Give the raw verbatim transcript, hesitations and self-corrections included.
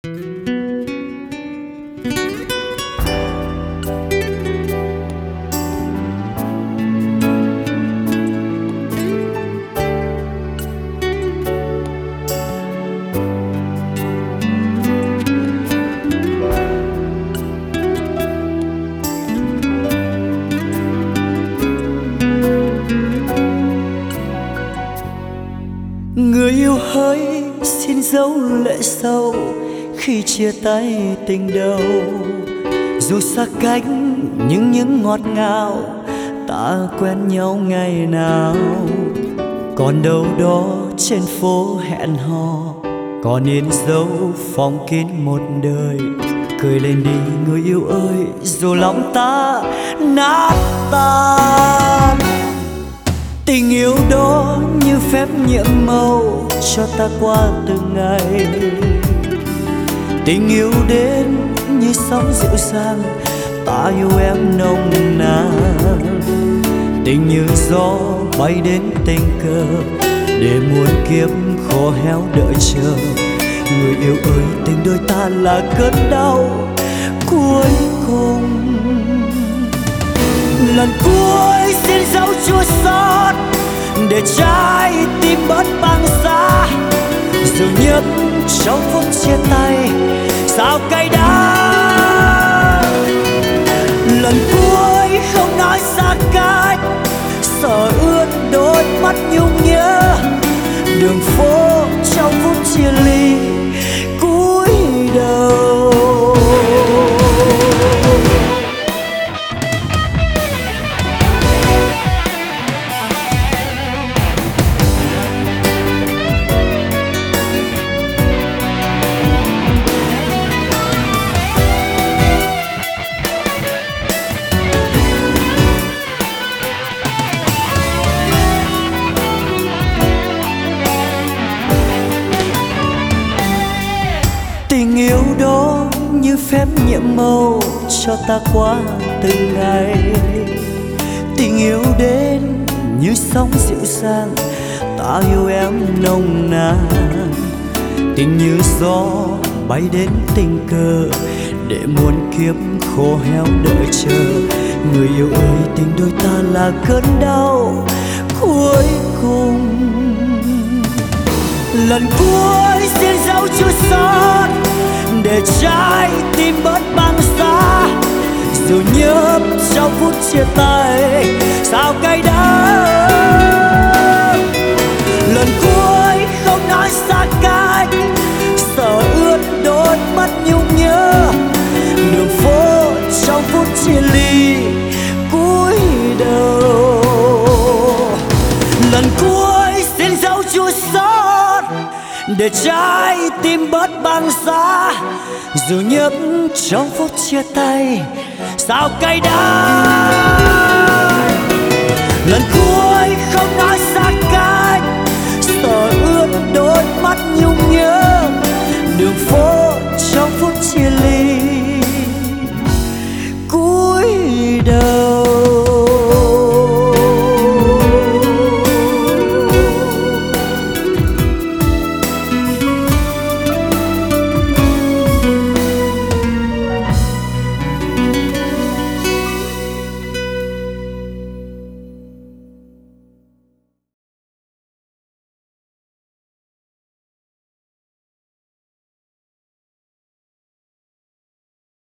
Người yêu hỡi xin dấu lệ sâu khi chia tay tình đầu. Dù xa cách nhưng những ngọt ngào ta quen nhau ngày nào. Còn đâu đó trên phố hẹn hò, còn in dấu phong kín một đời. Cười lên đi người yêu ơi, dù lòng ta nát tan. Tình yêu đó như phép nhiệm màu cho ta qua từng ngày. Tình yêu đến như sóng dịu dàng, ta yêu em nồng nàn. Tình như gió bay đến tình cờ, để muôn kiếp khô héo đợi chờ. Người yêu ơi, tình đôi ta là cơn đau cuối cùng. Lần cuối xin dấu chua xót để trái tim bớt băng giá. Dù nhất trong phút chia tay sao cay đắng. Lần cuối không nói xa cách, sợ ướt đôi mắt nhung nhớ. Đường phố trong phút chia ly cúi đầu. Tình yêu đó như phép nhiệm màu cho ta qua từng ngày. Tình yêu đến như sóng dịu dàng, ta yêu em nồng nàn. Tình như gió bay đến tình cờ, để muôn kiếp khô héo đợi chờ. Người yêu ơi, tình đôi ta là cơn đau cuối cùng. Lần cuối xin dấu chua xót để trái tim bớt băng giá. Dù nhớ trong phút chia tay sao cay đắng. Lần cuối không nói xa cách, sợ ướt đôi mắt nhung nhớ. Đường phố trong phút chia ly cúi đầu. Lần cuối xin dấu chua xót để trái tim bớt băng giá. Dù nhấp trong phút chia tay sao cay đắng. Lần cuối không nói xa cách, sợ ướt đôi mắt nhung nhớ.